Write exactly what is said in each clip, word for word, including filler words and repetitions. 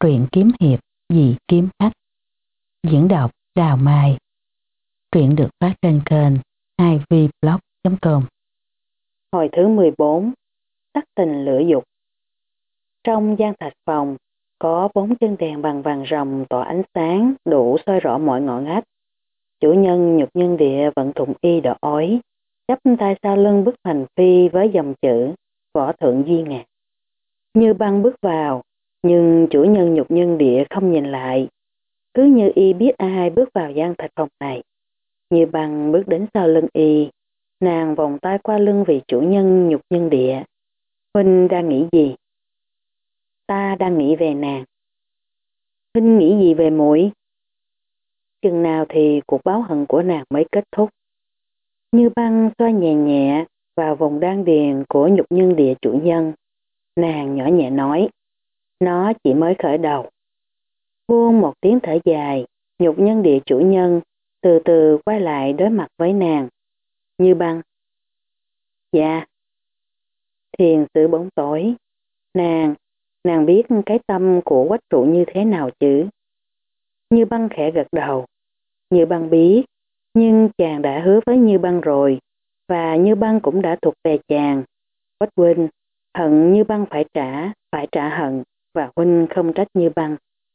Truyện kiếm hiệp Dị Kiếm Khách. Diễn đọc Đào Mai. Truyện được phát trên kênh hai v blog chấm com. Hồi thứ mười bốn. Tắt tình lửa dục. Trong gian thạch phòng có bốn chân đèn bằng vàng ròng tỏa ánh sáng đủ soi rõ mọi ngõ ngách. Chủ nhân Nhục Nhân Địa vận thụng y đỏ ói, chắp tay sau lưng bức hành phi với dòng chữ Võ Thượng Duy Ngạc. Như Băng bước vào, nhưng chủ nhân Nhục Nhân Địa không nhìn lại. Cứ như y biết ai bước vào gian thạch phòng này. Như Băng bước đến sau lưng y, nàng vòng tay qua lưng vị chủ nhân Nhục Nhân Địa. Huynh đang nghĩ gì? Ta đang nghĩ về nàng. Huynh nghĩ gì về muội? Chừng nào thì cuộc báo hận của nàng mới kết thúc? Như Băng xoa nhẹ nhẹ vào vùng đan điền của Nhục Nhân Địa chủ nhân. Nàng nhỏ nhẹ nói, nó chỉ mới khởi đầu. Buông một tiếng thở dài, Nhục Nhân Địa chủ nhân từ từ quay lại đối mặt với nàng. Như Băng. Dạ. Thiền sự bóng tối. Nàng, nàng biết cái tâm của Quách trụ như thế nào chứ? Như Băng khẽ gật đầu. Như Băng biết, nhưng chàng đã hứa với Như Băng rồi, và Như Băng cũng đã thuộc về chàng. Quách huynh, hận Như Băng phải trả, phải trả hận, và huynh không trách Như Băng.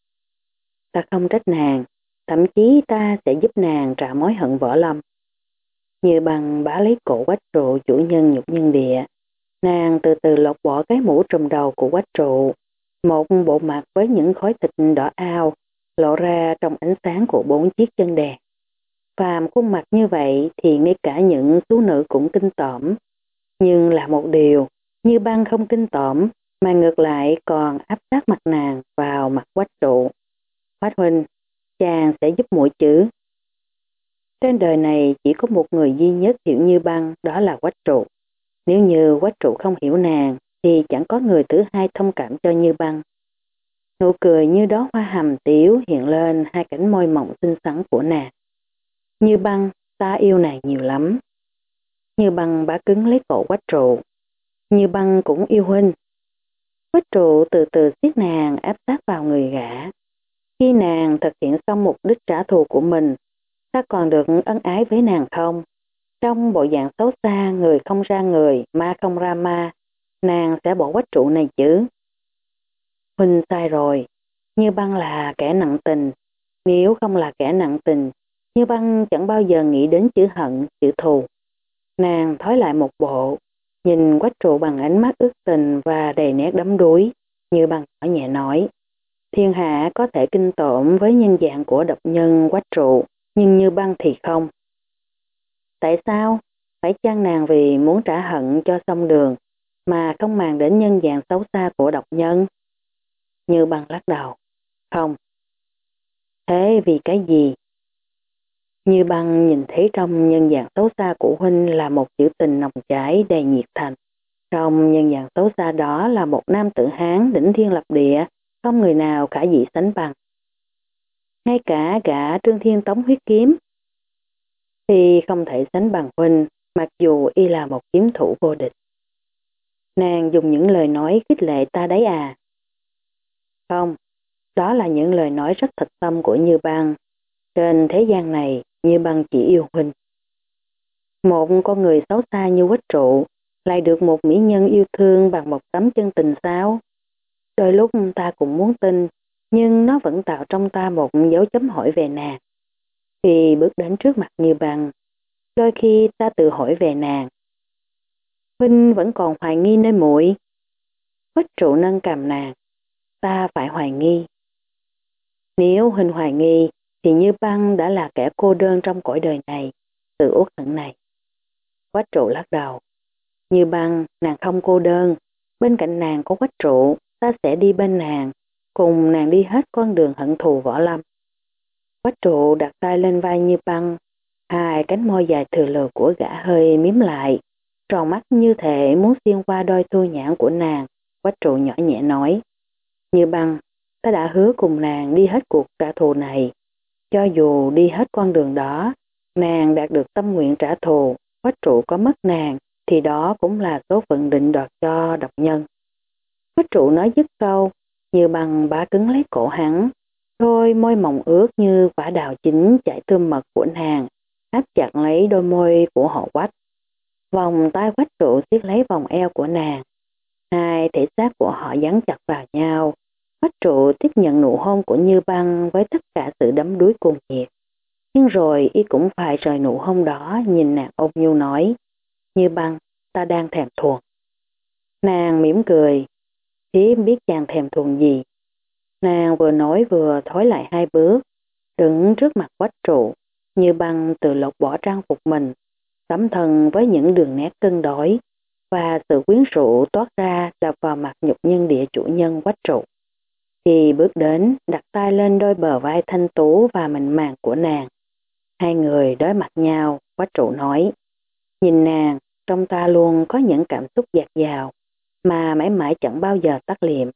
Ta không trách nàng, thậm chí ta sẽ giúp nàng trả mối hận Võ Lâm. Như Băng bá lấy cổ Quách trụ chủ nhân Nhục Nhân Địa. Nàng từ từ lột bỏ cái mũ trùm đầu của Quách trụ, một bộ mặt với những khối thịt đỏ ao lộ ra trong ánh sáng của bốn chiếc chân đèn. Phàm khuôn mặt như vậy thì ngay cả những tú nữ cũng kinh tởm. Nhưng là một điều, Như Băng không kinh tởm, mà ngược lại còn áp sát mặt nàng vào mặt Quách trụ. Quách huynh, chàng sẽ giúp muội chứ? Trên đời này chỉ có một người duy nhất hiểu Như Băng, đó là Quách trụ. Nếu như Quách trụ không hiểu nàng, thì chẳng có người thứ hai thông cảm cho Như Băng. Nụ cười như đó hoa hầm tiếu hiện lên hai cánh môi mỏng xinh xắn của nàng. Như Băng, ta yêu nàng nhiều lắm. Như Băng bá cứng lấy cổ Quách trụ. Như Băng cũng yêu huynh. Quách trụ từ từ siết nàng áp sát vào người gã. Khi nàng thực hiện xong mục đích trả thù của mình, ta còn được ân ái với nàng không? Trong bộ dạng xấu xa, người không ra người, ma không ra ma, nàng sẽ bỏ Quách trụ này chứ? Huynh sai rồi. Như Băng là kẻ nặng tình. Nếu không là kẻ nặng tình, Như Băng chẳng bao giờ nghĩ đến chữ hận, chữ thù. Nàng thói lại một bộ, nhìn Quách trụ bằng ánh mắt ước tình và đầy nét đắm đuối. Như Băng nhỏ nhẹ nói, thiên hạ có thể kinh tởm với nhân dạng của độc nhân Quách trụ, nhưng Như Băng thì không. Tại sao? Phải chăng nàng vì muốn trả hận cho xong đường, mà không màng đến nhân dạng xấu xa của độc nhân? Như Băng lắc đầu. Không. Thế vì cái gì? Như Băng nhìn thấy trong nhân dạng xấu xa của huynh là một chữ tình nồng cháy đầy nhiệt thành. Trong nhân dạng xấu xa đó là một nam tử Hán đỉnh thiên lập địa, không người nào khả dĩ sánh bằng. Ngay cả gã Trương Thiên Tống huyết kiếm thì không thể sánh bằng huynh, mặc dù y là một kiếm thủ vô địch. Nàng dùng những lời nói khích lệ ta đấy à? Không, đó là những lời nói rất thật tâm của Như Băng. Trên thế gian này, Như Băng chỉ yêu huynh. Một con người xấu xa như Quách trụ lại được một mỹ nhân yêu thương bằng một tấm chân tình sao? Đôi lúc ta cũng muốn tin, nhưng nó vẫn tạo trong ta một dấu chấm hỏi về nàng. Khi bước đến trước mặt Như Băng, đôi khi ta tự hỏi về nàng. Huynh vẫn còn hoài nghi nơi muội. Quách trụ nâng cằm nàng. Ta phải hoài nghi. Nếu huynh hoài nghi, thì Như Băng đã là kẻ cô đơn trong cõi đời này, sự uất hận này. Quách trụ lắc đầu. Như Băng, nàng không cô đơn. Bên cạnh nàng có Quách trụ, ta sẽ đi bên nàng, cùng nàng đi hết con đường hận thù Võ Lâm. Quách trụ đặt tay lên vai Như Băng, hai cánh môi dài thừa lừa của gã hơi miếm lại, tròn mắt như thể muốn xuyên qua đôi thu nhãn của nàng. Quách trụ nhỏ nhẹ nói, Như Băng, ta đã hứa cùng nàng đi hết cuộc trả thù này. Cho dù đi hết con đường đó, nàng đạt được tâm nguyện trả thù, Quách trụ có mất nàng, thì đó cũng là số phận định đoạt cho độc nhân. Quách trụ nói dứt câu, Như Băng bá cứng lấy cổ hắn, đôi môi mọng ướt như quả đào chín chảy tươm mật của nàng, áp chặt lấy đôi môi của họ Quách. Vòng tay Quách trụ siết lấy vòng eo của nàng. Hai thể xác của họ dán chặt vào nhau. Quách trụ tiếp nhận nụ hôn của Như Băng với tất cả sự đắm đuối cuồng nhiệt. Nhưng rồi y cũng phải rời nụ hôn đó, nhìn nàng ôn nhu nói: Như Băng, ta đang thèm thuồng. Nàng mỉm cười: Thiếp biết chàng thèm thuồng gì. Nàng vừa nói vừa thối lại hai bước, đứng trước mặt Quách trụ. Như Băng từ lột bỏ trang phục mình, tấm thân với những đường nét cân đối và sự quyến rũ toát ra đập vào mặt nhục nhân địa chủ nhân Quách trụ. Thì bước đến, đặt tay lên đôi bờ vai thanh tú và mịn màng của nàng. Hai người đối mặt nhau, Quách trụ nói: Nhìn nàng, trong ta luôn có những cảm xúc dạt dào mà mãi mãi chẳng bao giờ tắt liệm.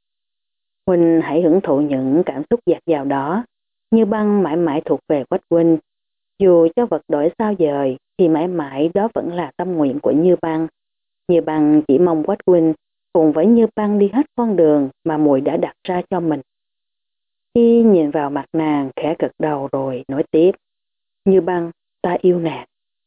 Huynh hãy hưởng thụ những cảm xúc dạt dào đó. Như Băng mãi mãi thuộc về Quách huynh. Dù cho vật đổi sao dời thì mãi mãi đó vẫn là tâm nguyện của Như Băng. Như Băng chỉ mong Quách huynh cùng với Như Băng đi hết con đường mà muội đã đặt ra cho mình. Khi nhìn vào mặt nàng khẽ gật đầu rồi nói tiếp: Như Băng, ta yêu nàng.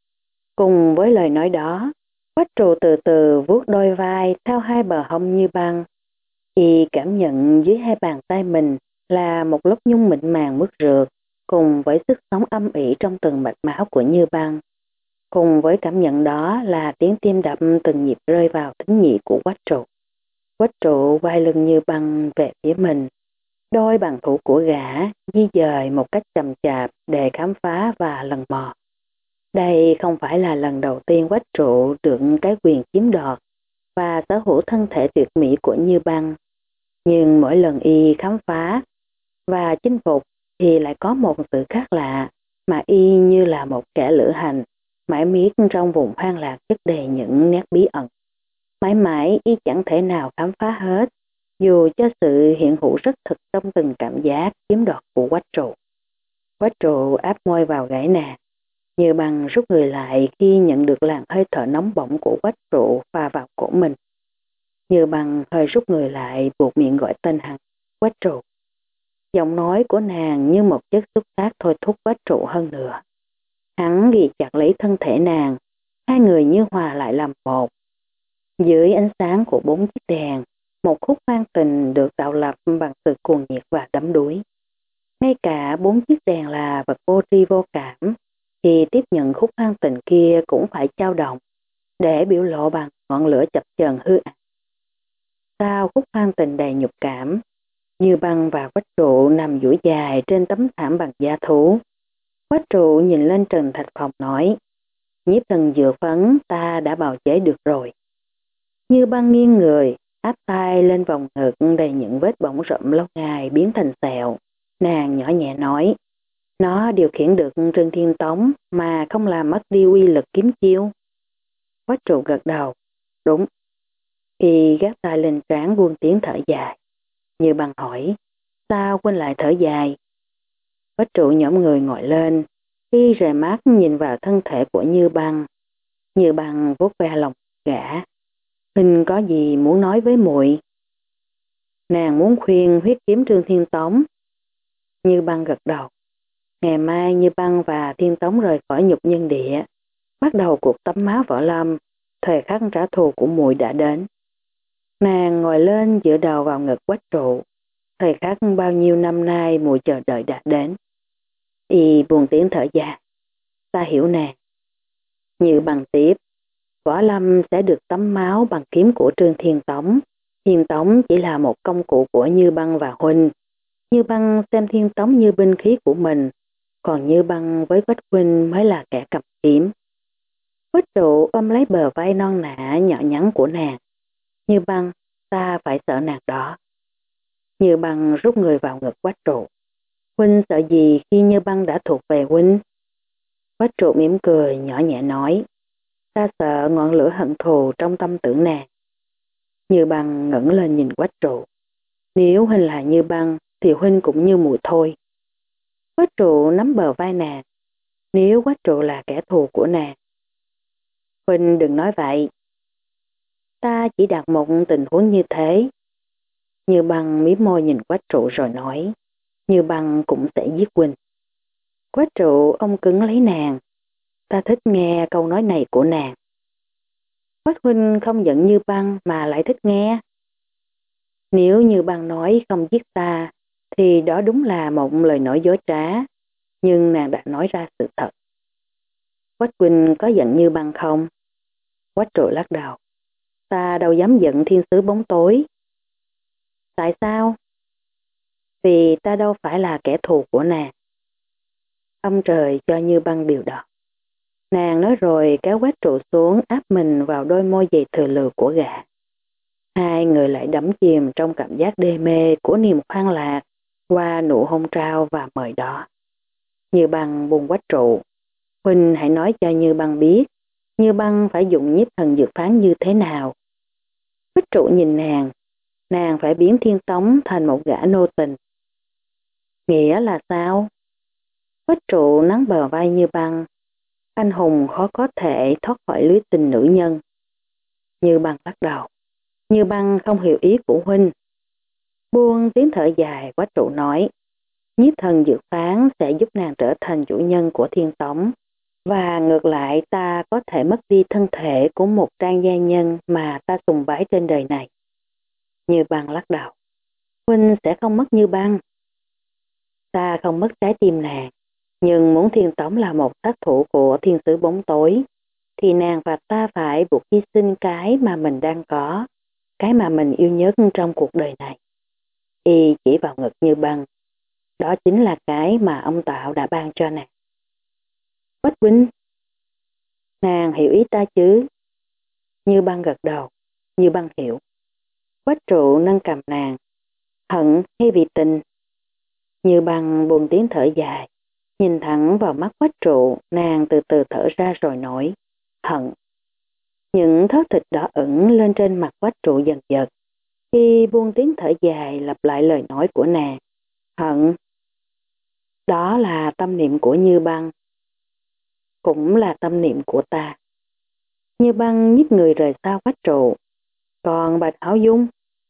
Cùng với lời nói đó, Quách trụ từ từ vuốt đôi vai theo hai bờ hông Như Băng. Y cảm nhận dưới hai bàn tay mình là một lớp nhung mịn màng mướt rượt, cùng với sức sống âm ỉ trong từng mạch máu của Như Băng. Cùng với cảm nhận đó là tiếng tim đập từng nhịp rơi vào thính nhị của Quách trụ. Quách trụ quay lưng Như Băng về phía mình. Đôi bàn thủ của gã di dời một cách chậm chạp để khám phá và lần mò. Đây không phải là lần đầu tiên Quách trụ được cái quyền chiếm đoạt và sở hữu thân thể tuyệt mỹ của Như Băng. Nhưng mỗi lần y khám phá và chinh phục thì lại có một sự khác lạ, mà y như là một kẻ lữ hành, mãi miết trong vùng hoang lạc chất đầy những nét bí ẩn. Mãi mãi y chẳng thể nào khám phá hết, dù cho sự hiện hữu rất thực trong từng cảm giác chiếm đoạt của Quách trụ. Quách trụ áp môi vào gáy nàng. Như Băng rút người lại khi nhận được làn hơi thở nóng bỏng của Quách trụ pha vào cổ mình. Như Băng hơi rút người lại, buộc miệng gọi tên hắn: Quách trụ. Giọng nói của nàng như một chất xúc tác thôi thúc Quách trụ hơn nữa. Hắn ghi chặt lấy thân thể nàng, hai người như hòa lại làm một. Dưới ánh sáng của bốn chiếc đèn, một khúc hoang tình được tạo lập bằng sự cuồng nhiệt và đắm đuối. Ngay cả bốn chiếc đèn là vật vô tri vô cảm, thì tiếp nhận khúc hoang tình kia cũng phải dao động, để biểu lộ bằng ngọn lửa chập chờn hư ảo. Sau khúc hoang tình đầy nhục cảm, Như Băng và Quách trụ nằm duỗi dài trên tấm thảm bằng da thú. Quách trụ nhìn lên trần thạch phòng nói: Nhiếp thần dược phấn ta đã bào chế được rồi. Như Băng nghiêng người, áp tay lên vòng ngực đầy những vết bỏng rộm lâu ngày biến thành sẹo. Nàng nhỏ nhẹ nói: Nó điều khiển được Trương Thiên Tống mà không làm mất đi uy lực kiếm chiêu. Quách trụ gật đầu: Đúng. Y gác tay lên trán buông tiếng thở dài. Như Băng hỏi: Sao huynh lại thở dài? Quách trụ nhõm người ngồi lên, y rời mắt nhìn vào thân thể của Như Băng. Như Băng vuốt ve lòng gã: Huynh có gì muốn nói với muội? Nàng muốn khuyên huyết kiếm Trương Thiên Tống. Như Băng gật đầu. Ngày mai Như Băng và Thiên Tống rời khỏi nhục nhân địa, bắt đầu cuộc tắm máu võ lâm. Thời khắc trả thù của muội đã đến. Nàng ngồi lên dựa đầu vào ngực Quách trụ. Thời khắc bao nhiêu năm nay muội chờ đợi đã đến. Y buồn tiếng thở dài: Ta hiểu nàng. Như Băng tiếp: Võ lâm sẽ được tắm máu bằng kiếm của Trương Thiên Tống. Thiên Tống chỉ là một công cụ của Như Băng và huynh. Như Băng xem Thiên Tống như binh khí của mình, còn Như Băng với Quách huynh mới là kẻ cầm kiếm. Quách trụ ôm lấy bờ vai non nả nhỏ nhắn của nàng. Như Băng, ta phải sợ nàng đó. Như Băng rút người vào ngực Quách trụ. Huynh sợ gì khi Như Băng đã thuộc về huynh? Quách trụ mỉm cười nhỏ nhẹ nói: Ta sợ ngọn lửa hận thù trong tâm tưởng nàng. Như Băng ngẩng lên nhìn Quách trụ. Nếu huynh là Như Băng thì huynh cũng như muội thôi. Quách trụ nắm bờ vai nàng. Nếu Quách trụ là kẻ thù của nàng. Huynh đừng nói vậy. Ta chỉ đặt một tình huống như thế. Như Băng mím môi nhìn Quách Trụ rồi nói, Như Băng cũng sẽ giết huynh. Quách Trụ ông cứng lấy nàng, ta thích nghe câu nói này của nàng. Quách huynh không giận Như Băng mà lại thích nghe. Nếu Như Băng nói không giết ta, thì đó đúng là một lời nói dối trá, nhưng nàng đã nói ra sự thật. Quách huynh có giận Như Băng không? Quách Trụ lắc đầu, ta đâu dám giận thiên sứ bóng tối. Tại sao? Vì ta đâu phải là kẻ thù của nàng. Ông trời cho Như Băng điều đó. Nàng nói rồi kéo Quách Trụ xuống áp mình vào đôi môi dày thừa lừ của gã. Hai người lại đắm chìm trong cảm giác đê mê của niềm khoan lạc qua nụ hôn trao và mời đó. Như Băng buông Quách Trụ. Huynh hãy nói cho Như Băng biết, Như Băng phải dùng nhiếp thần dược phán như thế nào. Quách Trụ nhìn nàng, nàng phải biến Thiên Tống thành một gã nô tình. Nghĩa là sao? Quách Trụ nắng bờ vai Như Băng, anh hùng khó có thể thoát khỏi lưới tình nữ nhân. Như Băng lắc đầu, Như Băng không hiểu ý của huynh. Buông tiếng thở dài, Quách Trụ nói, nhiếp thần dược phán sẽ giúp nàng trở thành chủ nhân của Thiên Tống, và ngược lại ta có thể mất đi thân thể của một trang gia nhân mà ta sùng bái trên đời này. Như Băng lắc đầu, huynh sẽ không mất Như Băng. Ta không mất trái tim nàng, nhưng muốn Thiên Tống là một sát thủ của thiên sứ bóng tối, thì nàng và ta phải buộc hy sinh cái mà mình đang có, cái mà mình yêu nhất trong cuộc đời này. Y chỉ vào ngực Như Băng, đó chính là cái mà ông Tạo đã ban cho nàng. Quách huynh, nàng hiểu ý ta chứ? Như Băng gật đầu, Như Băng hiểu. Quách Trụ nâng cầm nàng, hận hay vì tình? Như Băng buông tiếng thở dài, nhìn thẳng vào mắt Quách Trụ, nàng từ từ thở ra rồi nói, hận. Những thớ thịt đỏ ửng lên trên mặt Quách Trụ dần dần. Khi buông tiếng thở dài lặp lại lời nói của nàng, hận. Đó là tâm niệm của Như Băng, cũng là tâm niệm của ta. Như Băng nhích người rời xa Quách Trụ. Còn Bạch Hảo Dung?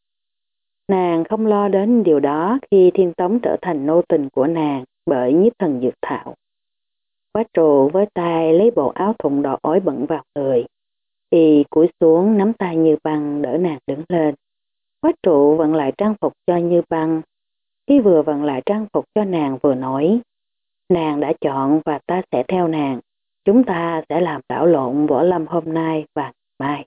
Nàng không lo đến điều đó khi Thiên Tống trở thành nô tình của nàng bởi nhiếp thần dược thảo. Quách Trụ với tay lấy bộ áo thụng đỏ ối bận vào người. Y cúi xuống nắm tay Như Băng đỡ nàng đứng lên. Quách Trụ vận lại trang phục cho Như Băng. Khi vừa vận lại trang phục cho nàng vừa nói, nàng đã chọn và ta sẽ theo nàng. Chúng ta sẽ làm đảo lộn võ lâm hôm nay và mai.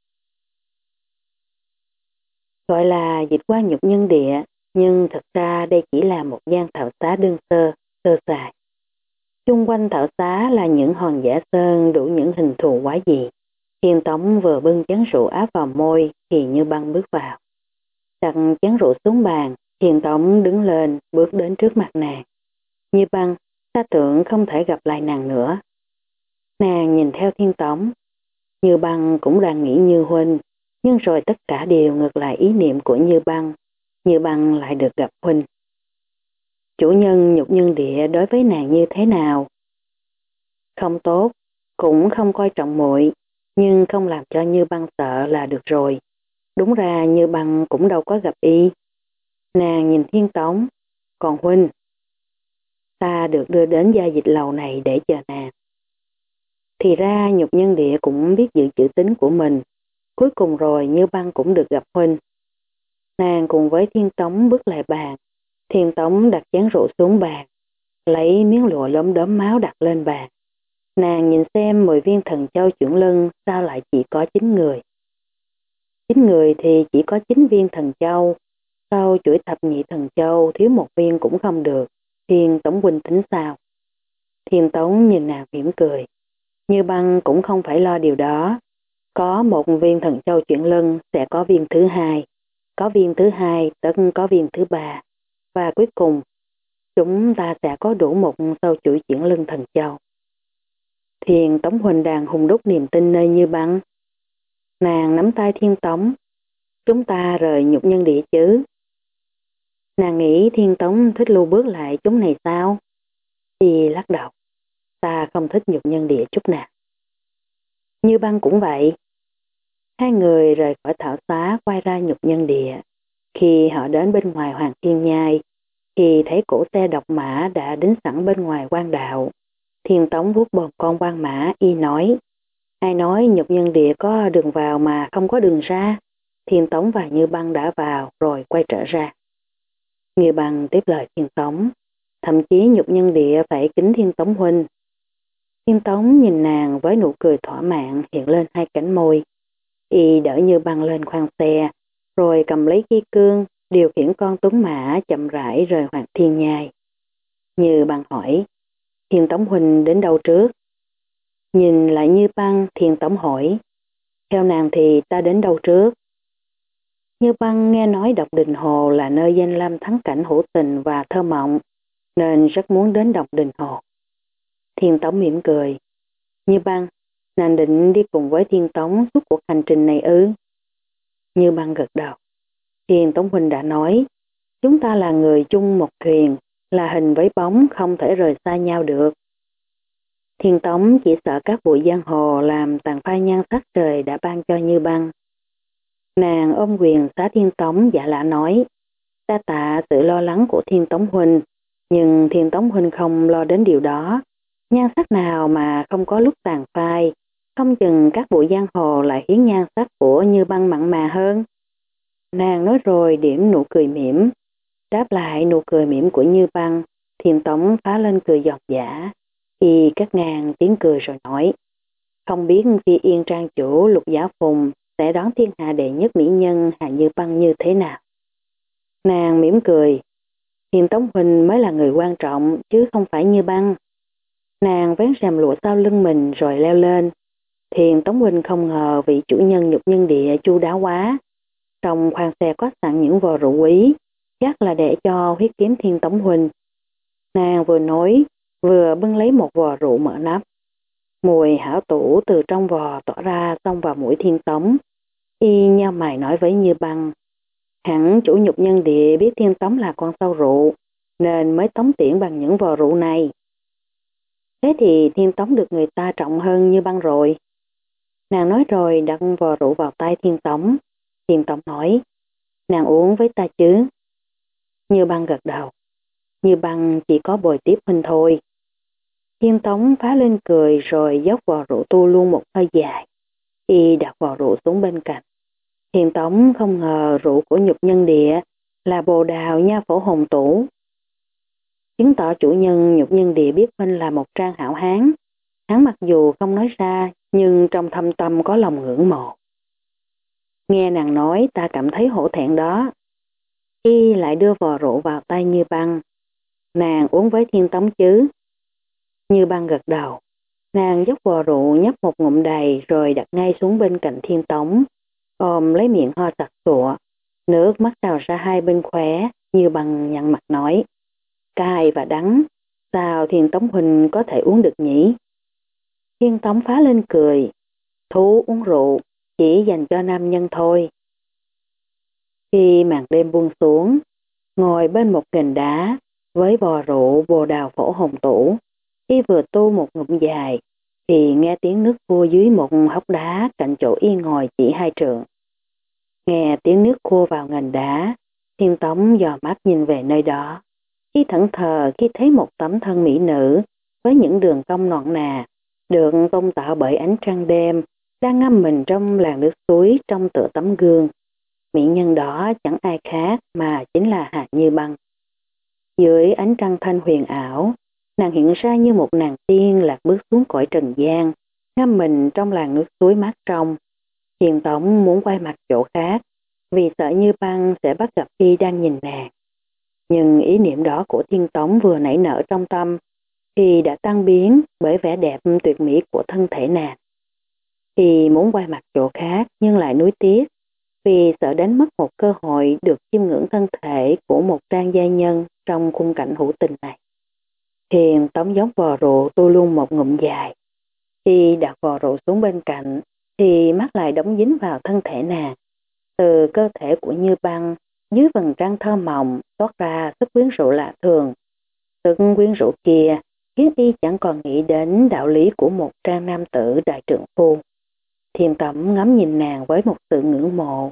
Gọi là dịch quan nhục nhân địa, nhưng thật ra đây chỉ là một gian thảo xá đơn sơ, sơ sài. Chung quanh thảo xá là những hòn giả sơn đủ những hình thù quái dị. Thiên Tống vừa bưng chén rượu áp vào môi thì Như Băng bước vào. Đặt chén rượu xuống bàn, Thiên Tống đứng lên bước đến trước mặt nàng. Như Băng, ta tưởng không thể gặp lại nàng nữa. Nàng nhìn theo Thiên Tống. Như Băng cũng đang nghĩ như huynh, nhưng rồi tất cả đều ngược lại ý niệm của Như Băng. Như Băng lại được gặp huynh. Chủ nhân nhục nhân địa đối với nàng như thế nào? Không tốt, cũng không coi trọng muội, nhưng không làm cho Như Băng sợ là được rồi. Đúng ra Như Băng cũng đâu có gặp y. Nàng nhìn Thiên Tống, còn huynh? Ta được đưa đến gia dịch lầu này để chờ nàng. Thì ra nhục nhân địa cũng biết giữ chữ tín của mình. Cuối cùng rồi Như Băng cũng được gặp huynh. Nàng cùng với Thiên Tống bước lại bàn. Thiên Tống đặt chén rượu xuống bàn, lấy miếng lụa lốm đốm máu đặt lên bàn. Nàng nhìn xem mười viên thần châu chuyển lưng sao lại chỉ có chín người. Chín người thì chỉ có chín viên thần châu. Sau chuỗi thập nhị thần châu thiếu một viên cũng không được. Thiên Tống huynh tính sao? Thiên Tống nhìn nàng mỉm cười. Như Băng cũng không phải lo điều đó. Có một viên thần châu chuyển lưng sẽ có viên thứ hai. Có viên thứ hai tất có viên thứ ba. Và cuối cùng, chúng ta sẽ có đủ một sau chuỗi chuyển lưng thần châu. Thiên Tống huynh đàn hùng đúc niềm tin nơi Như Băng. Nàng nắm tay Thiên Tống. Chúng ta rời nhục nhân địa chứ. Nàng nghĩ Thiên Tống thích lưu bước lại chúng này sao? Thì lắc đầu. Ta không thích nhục nhân địa chút nào. Như Băng cũng vậy. Hai người rời khỏi thảo xá quay ra nhục nhân địa. Khi họ đến bên ngoài Hoàng Thiên Nhai, thì thấy cổ xe độc mã đã đính sẵn bên ngoài quan đạo. Thiên Tống vuốt bồm con quan mã y nói, ai nói Nhục Nhân Địa có đường vào mà không có đường ra. Thiên Tống và Như Băng đã vào rồi quay trở ra. Như Băng tiếp lời Thiên Tống, thậm chí Nhục Nhân Địa phải kính Thiên Tống huynh. Thiên Tống nhìn nàng với nụ cười thỏa mãn hiện lên hai cánh môi. Y đỡ Như Băng lên khoang xe, rồi cầm lấy dây cương, điều khiển con tuấn mã chậm rãi rời Hoàng Thiên Nhai. Như Băng hỏi, Thiên Tống huynh đến đâu trước? Nhìn lại Như Băng, Thiên Tống hỏi, theo nàng thì ta đến đâu trước? Như Băng nghe nói Độc Đình Hồ là nơi danh lam thắng cảnh hữu tình và thơ mộng, nên rất muốn đến Độc Đình Hồ. Thiên Tống mỉm cười, Như Băng, nàng định đi cùng với Thiên Tống suốt cuộc hành trình này ư? Như Băng gật đầu. Thiên Tống huynh đã nói, chúng ta là người chung một thuyền, là hình với bóng không thể rời xa nhau được. Thiên Tống chỉ sợ các bụi giang hồ làm tàn phai nhan sắc trời đã ban cho Như Băng. Nàng ôm quyền xá Thiên Tống dạ lạ nói, ta tạ sự lo lắng của Thiên Tống huynh, nhưng Thiên Tống huynh không lo đến điều đó. Nhan sắc nào mà không có lúc tàn phai, không chừng các bụi giang hồ lại khiến nhan sắc của Như Băng mặn mà hơn. Nàng nói rồi điểm nụ cười mỉm. Đáp lại nụ cười mỉm của Như Băng, Thiên Tống phá lên cười giọt giả. Y cắt ngang tiếng cười rồi nói, không biết Phi Yên trang chủ Lục Giả Phùng sẽ đón thiên hạ đệ nhất mỹ nhân Hà Như Băng như thế nào? Nàng mỉm cười, Thiên Tống huynh mới là người quan trọng chứ không phải Như Băng. Nàng vén rèm lụa sau lưng mình rồi leo lên. Thiên Tống huynh không ngờ vị chủ nhân Nhục Nhân Địa chu đáo quá. Trong khoang xe có sẵn những vò rượu quý, chắc là để cho huyết kiếm Thiên Tống huynh. Nàng vừa nói, vừa bưng lấy một vò rượu mở nắp. Mùi hảo tủ từ trong vò tỏa ra xông vào mũi Thiên Tống. Y nhao mày nói với Như Băng, hẳn chủ Nhục Nhân Địa biết Thiên Tống là con sâu rượu, nên mới tống tiễn bằng những vò rượu này. Thế thì Thiên Tống được người ta trọng hơn Như Băng rồi. Nàng nói rồi đặt vò rượu vào tay Thiên Tống. Thiên Tống nói, nàng uống với ta chứ? Như Băng gật đầu. Như Băng chỉ có bồi tiếp huynh thôi. Thiên Tống phá lên cười rồi dốc vò rượu tu luôn một hơi dài. Y đặt vò rượu xuống bên cạnh. Thiên Tống không ngờ rượu của Nhục Nhân Địa là bồ đào nha phổ hồn tủ. Chứng tỏ chủ nhân Nhục Nhân Địa biết huynh là một trang hảo hán. Hắn mặc dù không nói ra, nhưng trong thâm tâm có lòng ngưỡng mộ. Nghe nàng nói ta cảm thấy hổ thẹn đó. Y lại đưa vò rượu vào tay Như Băng. Nàng uống với Thiên Tống chứ? Như Băng gật đầu. Nàng dốc vò rượu nhấp một ngụm đầy rồi đặt ngay xuống bên cạnh Thiên Tống. Ôm lấy miệng ho sặc sụa. Nước mắt trào ra hai bên khóe. Như Băng nhăn mặt nói, cay và đắng, sao Thiên Tống huynh có thể uống được nhỉ? Thiên Tống phá lên cười, thú uống rượu chỉ dành cho nam nhân thôi. Khi màn đêm buông xuống, ngồi bên một gành đá với vò rượu bồ đào phổ hồng tủ, y vừa tu một ngụm dài thì nghe tiếng nước cua dưới một hốc đá cạnh chỗ y ngồi chỉ hai trượng. Nghe tiếng nước cua vào gành đá, Thiên Tống dò mắt nhìn về nơi đó. Y thẫn thờ khi thấy một tấm thân mỹ nữ với những đường cong nõn nà, được tôn tạo bởi ánh trăng đêm, đang ngâm mình trong làn nước suối trong tựa tấm gương. Mỹ nhân đó chẳng ai khác mà chính là Hà Như Băng. Dưới ánh trăng thanh huyền ảo, nàng hiện ra như một nàng tiên lạc bước xuống cõi trần gian, ngâm mình trong làn nước suối mát trong. Thiên Tống muốn quay mặt chỗ khác, vì sợ Như Băng sẽ bắt gặp y đang nhìn nàng. Nhưng ý niệm đó của Thiên Tống vừa nảy nở trong tâm, thì đã tan biến bởi vẻ đẹp tuyệt mỹ của thân thể nàng. Y muốn quay mặt chỗ khác nhưng lại nuối tiếc, vì sợ đánh mất một cơ hội được chiêm ngưỡng thân thể của một trang gia nhân trong khung cảnh hữu tình này. Thiên Tống dốc vò rượu tu luôn một ngụm dài. Y đặt vò rượu xuống bên cạnh, thì mắt lại đóng dính vào thân thể nàng. Từ cơ thể của Như Băng, dưới vầng trăng thơ mộng toát ra sức quyến rũ lạ thường. Sức quyến rũ kia khiến y chẳng còn nghĩ đến đạo lý của một trang nam tử đại trượng phu. Thiên Tống ngắm nhìn nàng với một sự ngưỡng mộ,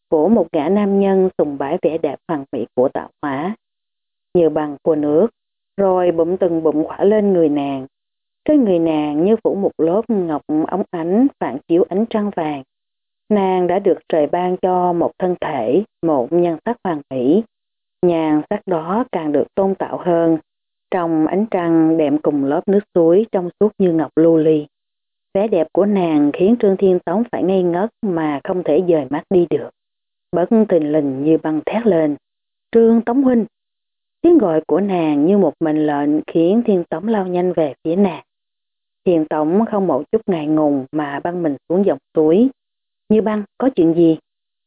của một gã nam nhân sùng bái vẻ đẹp hoàn mỹ của tạo hóa, như bằng của nước, rồi bụm từng bụm khỏa lên người nàng. Trên người nàng như phủ một lớp ngọc óng ánh phản chiếu ánh trăng vàng. Nàng đã được trời ban cho một thân thể, một nhan sắc hoàn mỹ. Nhan sắc đó càng được tôn tạo hơn. Trong ánh trăng đệm cùng lớp nước suối trong suốt như ngọc lưu ly. Vẻ đẹp của nàng khiến Trương Thiên Tống phải ngây ngất mà không thể dời mắt đi được. Bất tình lình như băng thét lên. Trương Tống huynh! Tiếng gọi của nàng như một mệnh lệnh khiến Thiên Tống lao nhanh về phía nàng. Thiên Tống không một chút ngại ngùng mà băng mình xuống dòng suối. Như băng, có chuyện gì?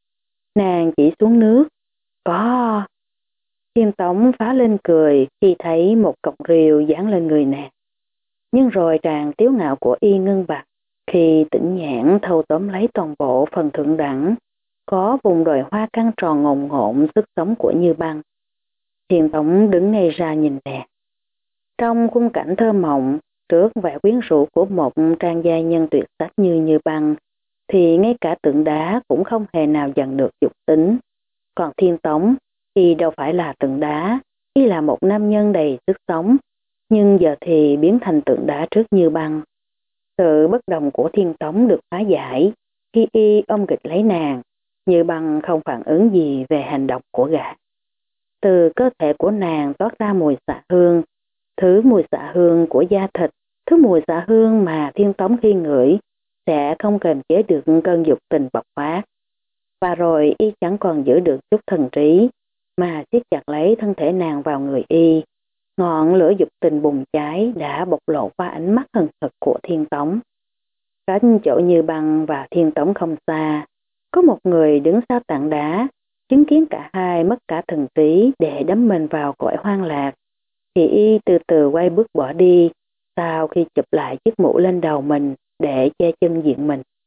Nàng chỉ xuống nước. Có. Thiên Tống phá lên cười khi thấy một cọng rìu dán lên người nàng. Nhưng rồi tràng tiếu ngạo của y ngưng bặt khi tỉnh nhãn thâu tóm lấy toàn bộ phần thượng đẳng, có vùng đồi hoa căng tròn ngồn ngộn sức sống của Như Băng. Thiên Tống đứng ngay ra nhìn nàng. Trong khung cảnh thơ mộng, trước vẻ quyến rũ của một trang gia nhân tuyệt sắc như Như Băng, thì ngay cả tượng đá cũng không hề nào dằn được dục tính. Còn Thiên Tống, y đâu phải là tượng đá, y là một nam nhân đầy sức sống, nhưng giờ thì biến thành tượng đá trước Như Băng. Sự bất đồng của Thiên Tống được phá giải, khi y ôm ghịch lấy nàng, Như Băng không phản ứng gì về hành động của gã. Từ cơ thể của nàng toát ra mùi xạ hương, thứ mùi xạ hương của da thịt, thứ mùi xạ hương mà Thiên Tống khi ngửi sẽ không kềm chế được cơn dục tình bộc phát. Và rồi y chẳng còn giữ được chút thần trí, mà siết chặt lấy thân thể nàng vào người y. Ngọn lửa dục tình bùng cháy đã bộc lộ qua ánh mắt hừng hực của Thiên Tống. Cách chỗ Như Băng và Thiên Tống không xa, có một người đứng sau tảng đá, chứng kiến cả hai mất cả thần trí để đắm mình vào cõi hoang lạc. Thì y từ từ quay bước bỏ đi, sau khi chụp lại chiếc mũ lên đầu mình để che chân diện mình.